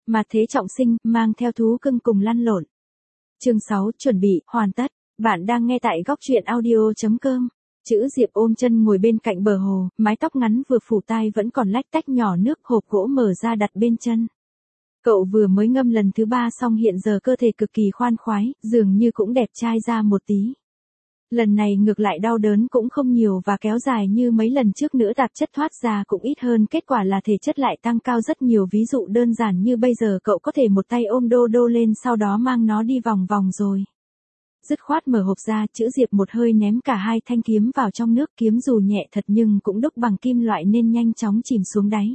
Mà thế trọng sinh, mang theo thú cưng cùng lăn lộn. Chương 6, chuẩn bị, hoàn tất. Bạn đang nghe tại góc truyện audio.com. Chữ Diệp ôm chân ngồi bên cạnh bờ hồ, mái tóc ngắn vừa phủ tai vẫn còn lách tách nhỏ nước, hộp gỗ mở ra đặt bên chân. Cậu vừa mới ngâm lần thứ 3 xong hiện giờ cơ thể cực kỳ khoan khoái, dường như cũng đẹp trai ra một tí. Lần này ngược lại đau đớn cũng không nhiều và kéo dài như mấy lần trước nữa, tạp chất thoát ra cũng ít hơn, kết quả là thể chất lại tăng cao rất nhiều. Ví dụ đơn giản như bây giờ cậu có thể một tay ôm đô đô lên sau đó mang nó đi vòng vòng rồi. Dứt khoát mở hộp ra, Chữ Diệp một hơi ném cả hai thanh kiếm vào trong nước, kiếm dù nhẹ thật nhưng cũng đúc bằng kim loại nên nhanh chóng chìm xuống đáy.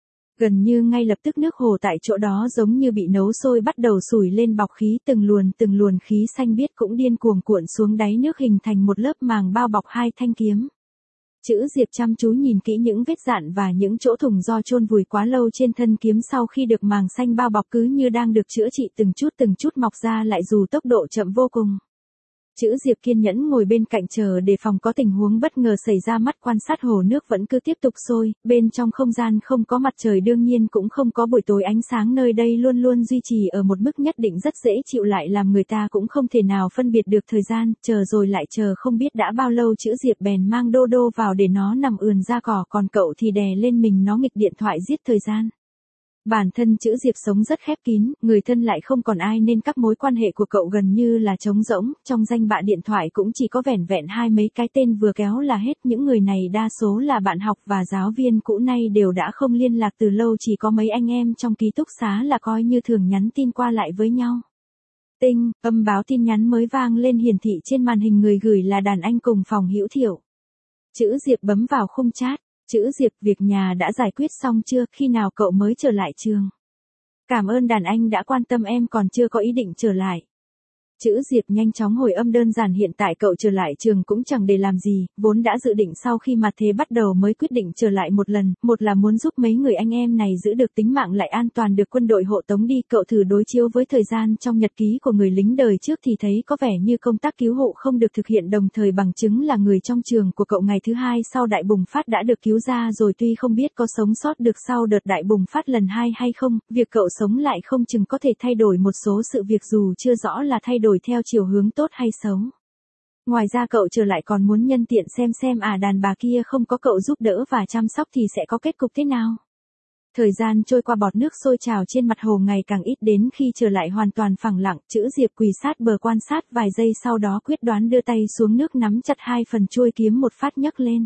Gần như ngay lập tức nước hồ tại chỗ đó giống như bị nấu sôi bắt đầu sủi lên bọc khí, từng luồn khí xanh biếc cũng điên cuồng cuộn xuống đáy nước hình thành một lớp màng bao bọc hai thanh kiếm. Chữ Diệp chăm chú nhìn kỹ những vết dạn và những chỗ thủng do chôn vùi quá lâu trên thân kiếm, sau khi được màng xanh bao bọc cứ như đang được chữa trị, từng chút mọc ra lại dù tốc độ chậm vô cùng. Chữ Diệp kiên nhẫn ngồi bên cạnh chờ để phòng có tình huống bất ngờ xảy ra, mắt quan sát hồ nước vẫn cứ tiếp tục sôi, bên trong không gian không có mặt trời, đương nhiên cũng không có buổi tối, ánh sáng nơi đây luôn luôn duy trì ở một mức nhất định rất dễ chịu, lại làm người ta cũng không thể nào phân biệt được thời gian, chờ rồi lại chờ không biết đã bao lâu. Chữ Diệp bèn mang đô đô vào để nó nằm ườn ra cỏ, còn cậu thì đè lên mình nó nghịch điện thoại giết thời gian. Bản thân Chữ Diệp sống rất khép kín, người thân lại không còn ai nên các mối quan hệ của cậu gần như là trống rỗng, trong danh bạ điện thoại cũng chỉ có vẻn vẹn hai mấy cái tên vừa kéo là hết, những người này đa số là bạn học và giáo viên cũ nay đều đã không liên lạc từ lâu, chỉ có mấy anh em trong ký túc xá là coi như thường nhắn tin qua lại với nhau. Tinh, âm báo tin nhắn mới vang lên hiển thị trên màn hình, người gửi là đàn anh cùng phòng Hữu Thiệu. Chữ Diệp bấm vào khung chat. Chữ Diệp, việc nhà đã giải quyết xong chưa, khi nào cậu mới trở lại trường? Cảm ơn đàn anh đã quan tâm, em còn chưa có ý định trở lại. Chữ Diệp nhanh chóng hồi âm, đơn giản hiện tại cậu trở lại trường cũng chẳng để làm gì, vốn đã dự định sau khi mặt thế bắt đầu mới quyết định trở lại một lần, một là muốn giúp mấy người anh em này giữ được tính mạng lại an toàn được quân đội hộ tống đi. Cậu thử đối chiếu với thời gian trong nhật ký của người lính đời trước thì thấy có vẻ như công tác cứu hộ không được thực hiện đồng thời, bằng chứng là người trong trường của cậu ngày thứ hai sau đại bùng phát đã được cứu ra rồi, tuy không biết có sống sót được sau đợt đại bùng phát lần 2 hay không, việc cậu sống lại không chừng có thể thay đổi một số sự việc dù chưa rõ là thay đổi theo chiều hướng tốt hay xấu. Ngoài ra cậu trở lại còn muốn nhân tiện xem đàn bà kia không có cậu giúp đỡ và chăm sóc thì sẽ có kết cục thế nào. Thời gian trôi qua, bọt nước sôi trào trên mặt hồ ngày càng ít, đến khi trở lại hoàn toàn phẳng lặng, Chữ Diệp quỳ sát bờ quan sát vài giây, sau đó quyết đoán đưa tay xuống nước nắm chặt hai phần chuôi kiếm một phát nhấc lên.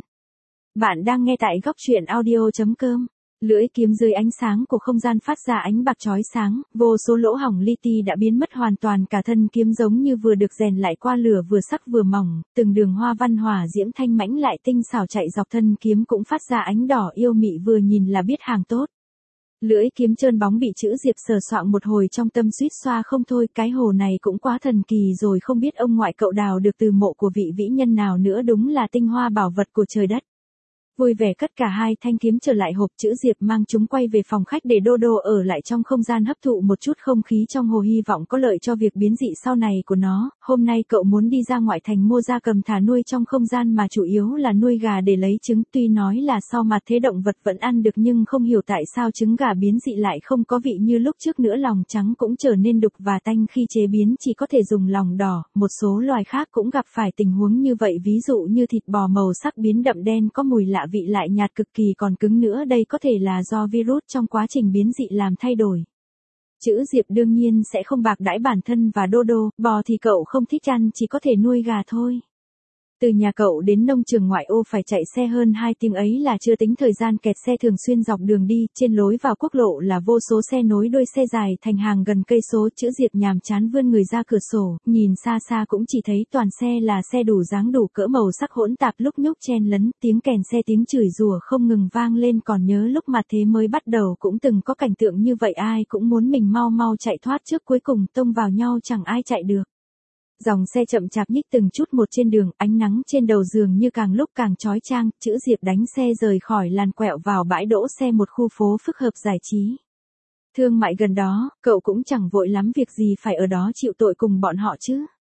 Bạn đang nghe tại góc truyện audio.com. Lưỡi kiếm dưới ánh sáng của không gian phát ra ánh bạc chói sáng, vô số lỗ hổng li ti đã biến mất hoàn toàn, cả thân kiếm giống như vừa được rèn lại qua lửa, vừa sắc vừa mỏng, từng đường hoa văn hỏa diễm thanh mãnh lại tinh xảo chạy dọc thân kiếm cũng phát ra ánh đỏ yêu mị, vừa nhìn là biết hàng tốt. Lưỡi kiếm trơn bóng bị Chữ Diệp sờ soạng một hồi, trong tâm suýt xoa không thôi, cái hồ này cũng quá thần kỳ rồi, không biết ông ngoại cậu đào được từ mộ của vị vĩ nhân nào nữa, đúng là tinh hoa bảo vật của trời đất. Vui vẻ cất cả hai thanh kiếm trở lại hộp, Chữ Diệp mang chúng quay về phòng khách để đô đô ở lại trong không gian hấp thụ một chút không khí trong hồ, hy vọng có lợi cho việc biến dị sau này của nó. Hôm nay cậu muốn đi ra ngoại thành mua gia cầm thả nuôi trong không gian, mà chủ yếu là nuôi gà để lấy trứng, tuy nói là sau mặt thế động vật vẫn ăn được nhưng không hiểu tại sao trứng gà biến dị lại không có vị như lúc trước nữa, lòng trắng cũng trở nên đục và tanh, khi chế biến chỉ có thể dùng lòng đỏ. Một số loài khác cũng gặp phải tình huống như vậy, ví dụ như thịt bò màu sắc biến đậm đen có mùi lạ, vị lại nhạt cực kỳ, còn cứng nữa, đây có thể là do virus trong quá trình biến dị làm thay đổi. Chữ Diệp đương nhiên sẽ không bạc đãi bản thân và đô đô, bò thì cậu không thích ăn, chỉ có thể nuôi gà thôi. Từ nhà cậu đến nông trường ngoại ô phải chạy xe hơn 2 tiếng, ấy là chưa tính thời gian kẹt xe thường xuyên dọc đường đi, trên lối vào quốc lộ là vô số xe nối đuôi xe dài thành hàng gần cây số. Chữ Diệp nhàm chán vươn người ra cửa sổ, nhìn xa xa cũng chỉ thấy toàn xe là xe đủ dáng đủ cỡ, màu sắc hỗn tạp lúc nhúc chen lấn, tiếng kèn xe tiếng chửi rủa không ngừng vang lên, còn nhớ lúc mà thế mới bắt đầu cũng từng có cảnh tượng như vậy, ai cũng muốn mình mau mau chạy thoát trước, cuối cùng tông vào nhau chẳng ai chạy được. Dòng xe chậm chạp nhích từng chút một trên đường, ánh nắng trên đầu dường như càng lúc càng chói chang. Chữ Diệp đánh xe rời khỏi làn quẹo vào bãi đỗ xe một khu phố phức hợp giải trí thương mại gần đó, cậu cũng chẳng vội lắm việc gì phải ở đó chịu tội cùng bọn họ chứ.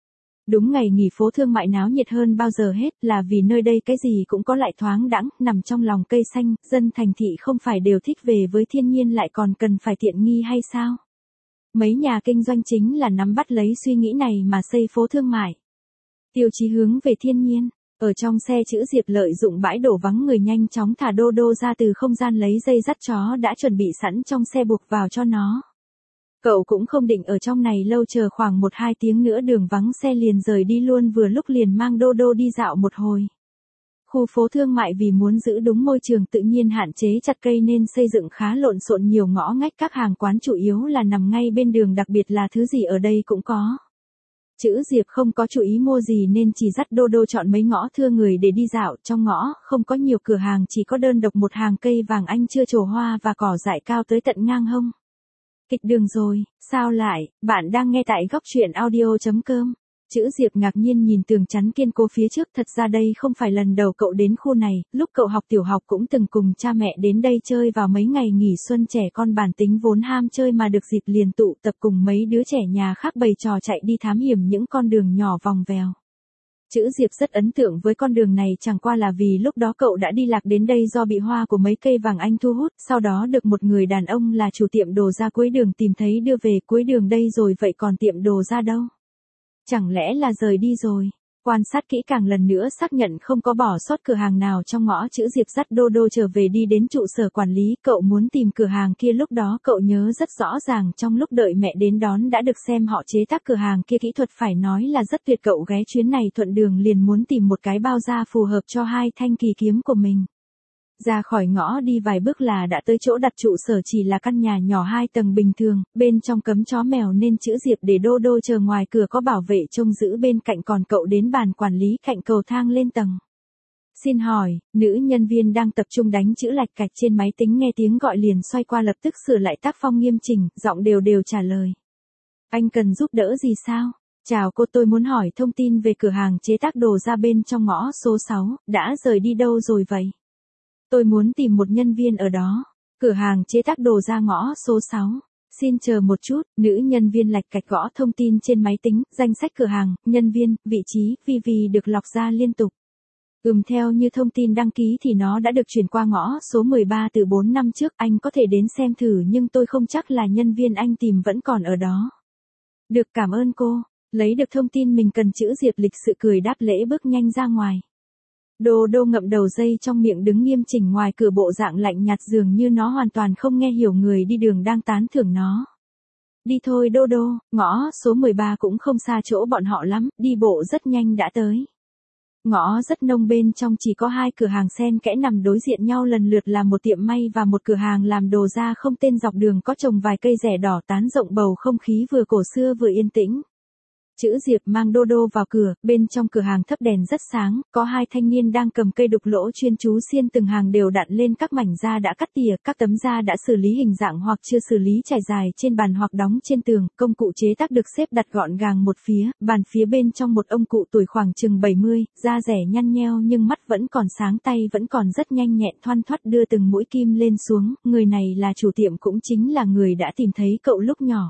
Đúng ngày nghỉ phố thương mại náo nhiệt hơn bao giờ hết là vì nơi đây cái gì cũng có lại thoáng đãng, nằm trong lòng cây xanh, dân thành thị không phải đều thích về với thiên nhiên lại còn cần phải tiện nghi hay sao? Mấy nhà kinh doanh chính là nắm bắt lấy suy nghĩ này mà xây phố thương mại. Tiêu chí hướng về thiên nhiên. Ở trong xe chữ Diệp lợi dụng bãi đổ vắng người nhanh chóng thả Đô Đô ra từ không gian lấy dây dắt chó đã chuẩn bị sẵn trong xe buộc vào cho nó. Cậu cũng không định ở trong này lâu, chờ khoảng 1-2 tiếng nữa đường vắng xe liền rời đi luôn, vừa lúc liền mang Đô Đô đi dạo một hồi. Khu phố thương mại vì muốn giữ đúng môi trường tự nhiên hạn chế chặt cây nên xây dựng khá lộn xộn, nhiều ngõ ngách, các hàng quán chủ yếu là nằm ngay bên đường, đặc biệt là thứ gì ở đây cũng có. Chữ Diệp không có chú ý mua gì nên chỉ dắt Đô Đô chọn mấy ngõ thưa người để đi dạo, trong ngõ không có nhiều cửa hàng, chỉ có đơn độc một hàng cây vàng anh chưa trổ hoa và cỏ dại cao tới tận ngang hông. Kịch đường rồi, sao lại, bạn đang nghe tại góc truyện audio.com. Chữ Diệp ngạc nhiên nhìn tường chắn kiên cố phía trước, thật ra đây không phải lần đầu cậu đến khu này, lúc cậu học tiểu học cũng từng cùng cha mẹ đến đây chơi vào mấy ngày nghỉ xuân, trẻ con bản tính vốn ham chơi mà được dịp liền tụ tập cùng mấy đứa trẻ nhà khác bày trò chạy đi thám hiểm những con đường nhỏ vòng vèo. Chữ Diệp rất ấn tượng với con đường này, chẳng qua là vì lúc đó cậu đã đi lạc đến đây do bị hoa của mấy cây vàng anh thu hút, sau đó được một người đàn ông là chủ tiệm đồ da cuối đường tìm thấy đưa về cuối đường đây rồi, vậy còn tiệm đồ da đâu? Chẳng lẽ là rời đi rồi? Quan sát kỹ càng lần nữa xác nhận không có bỏ sót cửa hàng nào trong ngõ, chữ Diệp dắt Đô Đô trở về đi đến trụ sở quản lý, cậu muốn tìm cửa hàng kia, lúc đó cậu nhớ rất rõ ràng trong lúc đợi mẹ đến đón đã được xem họ chế tác cửa hàng kia, kỹ thuật phải nói là rất tuyệt, cậu ghé chuyến này thuận đường liền muốn tìm một cái bao da phù hợp cho hai thanh kỳ kiếm của mình. Ra khỏi ngõ đi vài bước là đã tới chỗ đặt trụ sở, chỉ là căn nhà nhỏ 2 tầng bình thường, bên trong cấm chó mèo nên chữ Diệp để Đô Đô chờ ngoài cửa, có bảo vệ trông giữ bên cạnh, còn cậu đến bàn quản lý cạnh cầu thang lên tầng. Xin hỏi, nữ nhân viên đang tập trung đánh chữ lạch cạch trên máy tính nghe tiếng gọi liền xoay qua, lập tức sửa lại tác phong nghiêm chỉnh, giọng đều đều trả lời. Anh cần giúp đỡ gì sao? Chào cô, tôi muốn hỏi thông tin về cửa hàng chế tác đồ da bên trong ngõ số 6, đã rời đi đâu rồi vậy? Tôi muốn tìm một nhân viên ở đó. Cửa hàng chế tác đồ da ngõ số 6. Xin chờ một chút, nữ nhân viên lạch cạch gõ thông tin trên máy tính, danh sách cửa hàng, nhân viên, vị trí, VV được lọc ra liên tục. Theo như thông tin đăng ký thì nó đã được chuyển qua ngõ số 13 từ 4 năm trước, anh có thể đến xem thử nhưng tôi không chắc là nhân viên anh tìm vẫn còn ở đó. Được, cảm ơn cô. Lấy được thông tin mình cần, chữ Diệp lịch sự cười đáp lễ bước nhanh ra ngoài. Đô Đô ngậm đầu dây trong miệng đứng nghiêm chỉnh ngoài cửa, bộ dạng lạnh nhạt dường như nó hoàn toàn không nghe hiểu người đi đường đang tán thưởng nó. Đi thôi Đô Đô, ngõ số 13 cũng không xa chỗ bọn họ lắm, đi bộ rất nhanh đã tới. Ngõ rất nông, bên trong chỉ có 2 cửa hàng xen kẽ nằm đối diện nhau, lần lượt là một tiệm may và một cửa hàng làm đồ da không tên, dọc đường có trồng vài cây rẻ đỏ tán rộng, bầu không khí vừa cổ xưa vừa yên tĩnh. Chữ Diệp mang Đô Đô vào cửa, bên trong cửa hàng thấp đèn rất sáng, có 2 thanh niên đang cầm cây đục lỗ chuyên chú xiên từng hàng đều đặn lên các mảnh da đã cắt tỉa, các tấm da đã xử lý hình dạng hoặc chưa xử lý trải dài trên bàn hoặc đóng trên tường, công cụ chế tác được xếp đặt gọn gàng một phía, bàn phía bên trong một ông cụ tuổi khoảng chừng 70, da rẻ nhăn nheo nhưng mắt vẫn còn sáng, tay vẫn còn rất nhanh nhẹn thoăn thoắt đưa từng mũi kim lên xuống, người này là chủ tiệm, cũng chính là người đã tìm thấy cậu lúc nhỏ.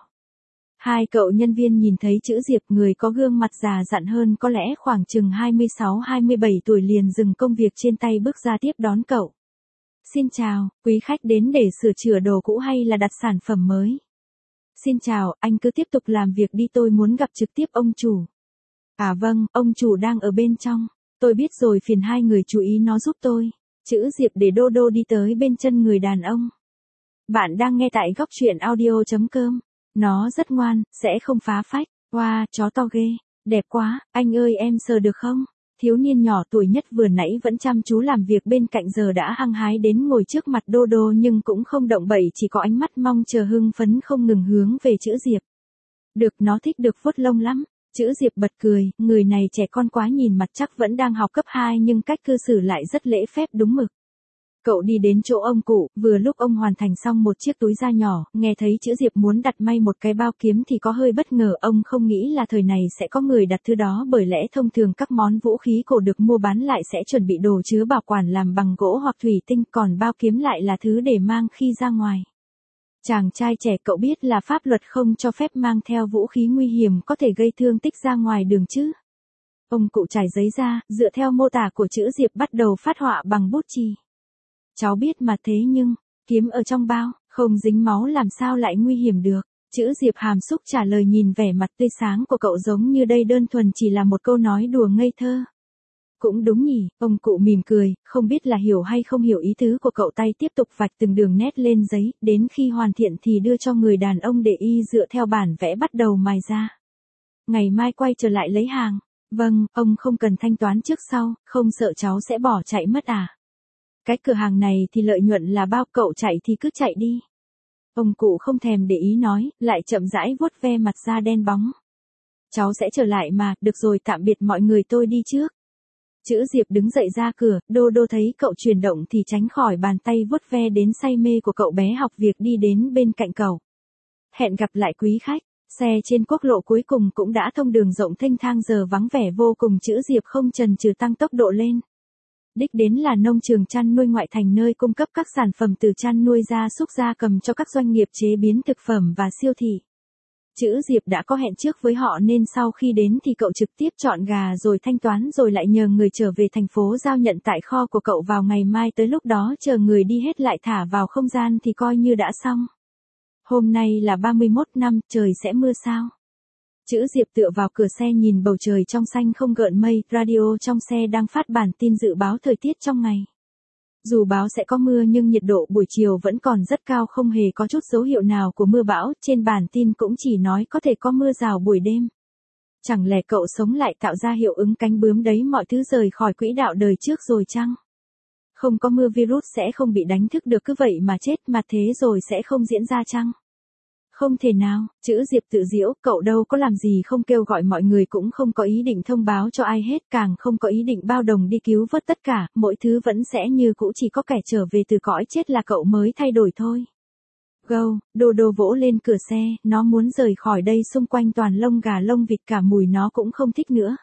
2 cậu nhân viên nhìn thấy chữ Diệp, người có gương mặt già dặn hơn, có lẽ khoảng chừng 26-27 tuổi, liền dừng công việc trên tay bước ra tiếp đón cậu. Xin chào, quý khách đến để sửa chữa đồ cũ hay là đặt sản phẩm mới? Xin chào, anh cứ tiếp tục làm việc đi, tôi muốn gặp trực tiếp ông chủ. À vâng, ông chủ đang ở bên trong. Tôi biết rồi, phiền hai người chú ý nó giúp tôi. Chữ Diệp để Đô Đô đi tới bên chân người đàn ông. Bạn đang nghe tại góc truyện audio.com. Nó rất ngoan, sẽ không phá phách. Wow, chó to ghê. Đẹp quá, anh ơi em sờ được không? Thiếu niên nhỏ tuổi nhất vừa nãy vẫn chăm chú làm việc bên cạnh giờ đã hăng hái đến ngồi trước mặt Đô Đô nhưng cũng không động bậy, chỉ có ánh mắt mong chờ hưng phấn không ngừng hướng về chữ Diệp. Được, nó thích được vuốt lông lắm. Chữ Diệp bật cười, người này trẻ con quá, nhìn mặt chắc vẫn đang học cấp 2 nhưng cách cư xử lại rất lễ phép đúng mực. Cậu đi đến chỗ ông cụ, vừa lúc ông hoàn thành xong một chiếc túi da nhỏ, nghe thấy chữ Diệp muốn đặt may một cái bao kiếm thì có hơi bất ngờ, ông không nghĩ là thời này sẽ có người đặt thứ đó, bởi lẽ thông thường các món vũ khí cổ được mua bán lại sẽ chuẩn bị đồ chứa bảo quản làm bằng gỗ hoặc thủy tinh, còn bao kiếm lại là thứ để mang khi ra ngoài. Chàng trai trẻ, cậu biết là pháp luật không cho phép mang theo vũ khí nguy hiểm có thể gây thương tích ra ngoài đường chứ? Ông cụ trải giấy ra, dựa theo mô tả của chữ Diệp bắt đầu phát họa bằng bút chì. Cháu biết mà thế nhưng, kiếm ở trong bao, không dính máu làm sao lại nguy hiểm được. Chữ Diệp hàm xúc trả lời nhìn vẻ mặt tươi sáng của cậu giống như đây đơn thuần chỉ là một câu nói đùa ngây thơ. Cũng đúng nhỉ, ông cụ mỉm cười, không biết là hiểu hay không hiểu ý tứ của cậu, tay tiếp tục vạch từng đường nét lên giấy, đến khi hoàn thiện thì đưa cho người đàn ông để y dựa theo bản vẽ bắt đầu mài ra. Ngày mai quay trở lại lấy hàng. Vâng, ông không cần thanh toán trước sau, không sợ cháu sẽ bỏ chạy mất à? Cái cửa hàng này thì lợi nhuận là bao, cậu chạy thì cứ chạy đi. Ông cụ không thèm để ý nói, lại chậm rãi vuốt ve mặt da đen bóng. Cháu sẽ trở lại mà, được rồi, tạm biệt mọi người, tôi đi trước. Chữ Diệp đứng dậy ra cửa, Đô Đô thấy cậu chuyển động thì tránh khỏi bàn tay vuốt ve đến say mê của cậu bé học việc đi đến bên cạnh cậu. Hẹn gặp lại quý khách. Xe trên quốc lộ cuối cùng cũng đã thông đường rộng thênh thang giờ vắng vẻ vô cùng, chữ Diệp không chần chừ tăng tốc độ lên. Đích đến là nông trường chăn nuôi ngoại thành nơi cung cấp các sản phẩm từ chăn nuôi gia súc gia cầm cho các doanh nghiệp chế biến thực phẩm và siêu thị. Chữ Diệp đã có hẹn trước với họ nên sau khi đến thì cậu trực tiếp chọn gà rồi thanh toán rồi lại nhờ người trở về thành phố giao nhận tại kho của cậu vào ngày mai, tới lúc đó chờ người đi hết lại thả vào không gian thì coi như đã xong. Hôm nay là 31 năm, trời sẽ mưa sao? Chữ Diệp tựa vào cửa xe nhìn bầu trời trong xanh không gợn mây, radio trong xe đang phát bản tin dự báo thời tiết trong ngày. Dù báo sẽ có mưa nhưng nhiệt độ buổi chiều vẫn còn rất cao, không hề có chút dấu hiệu nào của mưa bão, trên bản tin cũng chỉ nói có thể có mưa rào buổi đêm. Chẳng lẽ cậu sống lại tạo ra hiệu ứng cánh bướm đấy, mọi thứ rời khỏi quỹ đạo đời trước rồi chăng? Không có mưa virus sẽ không bị đánh thức được, cứ vậy mà chết, mà thế rồi sẽ không diễn ra chăng? Không thể nào, chữ Diệp tự giễu, cậu đâu có làm gì không kêu gọi mọi người, cũng không có ý định thông báo cho ai hết, càng không có ý định bao đồng đi cứu vớt tất cả, mọi thứ vẫn sẽ như cũ, chỉ có kẻ trở về từ cõi chết là cậu mới thay đổi thôi. Go, Đô Đô vỗ lên cửa xe, nó muốn rời khỏi đây, xung quanh toàn lông gà lông vịt, cả mùi nó cũng không thích nữa.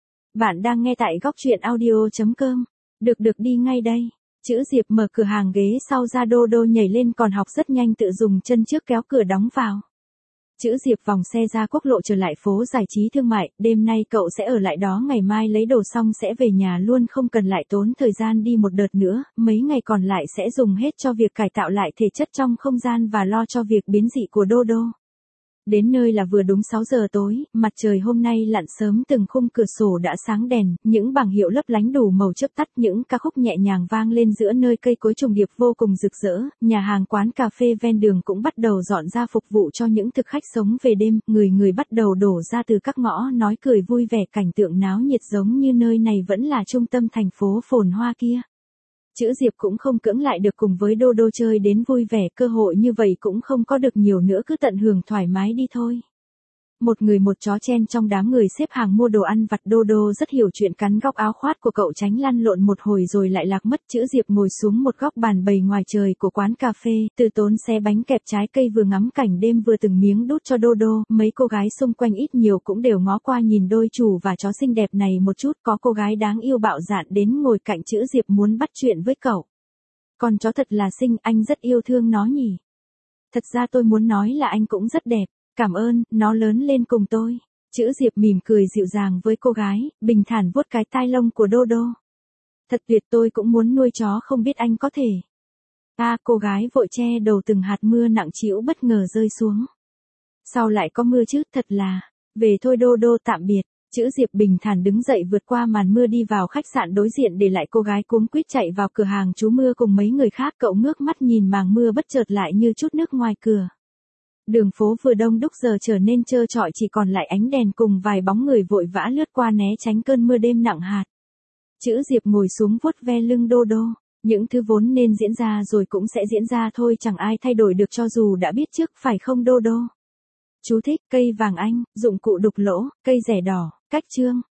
Bạn đang nghe tại góc truyện audio.com. Được đi ngay đây. Chữ Diệp mở cửa hàng ghế sau ra, Đô Đô nhảy lên, còn học rất nhanh, tự dùng chân trước kéo cửa đóng vào. Chữ Diệp vòng xe ra quốc lộ trở lại phố giải trí thương mại, đêm nay cậu sẽ ở lại đó, ngày mai lấy đồ xong sẽ về nhà luôn, không cần lại tốn thời gian đi một đợt nữa, mấy ngày còn lại sẽ dùng hết cho việc cải tạo lại thể chất trong không gian và lo cho việc biến dị của Đô Đô. Đến nơi là vừa đúng 6 giờ tối, mặt trời hôm nay lặn sớm, từng khung cửa sổ đã sáng đèn, những bảng hiệu lấp lánh đủ màu chớp tắt, những ca khúc nhẹ nhàng vang lên giữa nơi cây cối trùng điệp vô cùng rực rỡ, nhà hàng quán cà phê ven đường cũng bắt đầu dọn ra phục vụ cho những thực khách sống về đêm, người bắt đầu đổ ra từ các ngõ, nói cười vui vẻ, cảnh tượng náo nhiệt giống như nơi này vẫn là trung tâm thành phố phồn hoa kia. Chữ Diệp cũng không cưỡng lại được, cùng với Đô Đô chơi đến vui vẻ, cơ hội như vậy cũng không có được nhiều nữa, cứ tận hưởng thoải mái đi thôi. Một người một chó chen trong đám người xếp hàng mua đồ ăn vặt, Đô Đô rất hiểu chuyện, cắn góc áo khoác của cậu tránh lăn lộn một hồi rồi lại lạc mất. Chữ Diệp ngồi xuống một góc bàn bày ngoài trời của quán cà phê, từ tốn xé bánh kẹp trái cây, vừa ngắm cảnh đêm vừa từng miếng đút cho Đô Đô. Mấy cô gái xung quanh ít nhiều cũng đều ngó qua nhìn đôi chủ và chó xinh đẹp này một chút, có cô gái đáng yêu bạo dạn đến ngồi cạnh Chữ Diệp muốn bắt chuyện với cậu. Con chó thật là xinh, anh rất yêu thương nó nhỉ. Thật ra tôi muốn nói là anh cũng rất đẹp. Cảm ơn, nó lớn lên cùng tôi. Chữ Diệp mỉm cười dịu dàng với cô gái, bình thản vuốt cái tai lông của Đô Đô. Thật tuyệt, tôi cũng muốn nuôi chó, không biết anh có thể. Cô gái vội che đầu, từng hạt mưa nặng trĩu bất ngờ rơi xuống. Sao lại có mưa chứ, thật là. Về thôi Đô Đô, tạm biệt. Chữ Diệp bình thản đứng dậy vượt qua màn mưa đi vào khách sạn đối diện, để lại cô gái cuống quýt chạy vào cửa hàng trú mưa cùng mấy người khác. Cậu ngước mắt nhìn màng mưa bất chợt lại như chút nước ngoài cửa. Đường phố vừa đông đúc giờ trở nên trơ trọi, chỉ còn lại ánh đèn cùng vài bóng người vội vã lướt qua né tránh cơn mưa đêm nặng hạt. Chữ Diệp ngồi xuống vuốt ve lưng Đô Đô. Những thứ vốn nên diễn ra rồi cũng sẽ diễn ra thôi, chẳng ai thay đổi được cho dù đã biết trước, phải không Đô Đô? Chú thích: cây vàng anh, dụng cụ đục lỗ, cây rẻ đỏ, cách chương.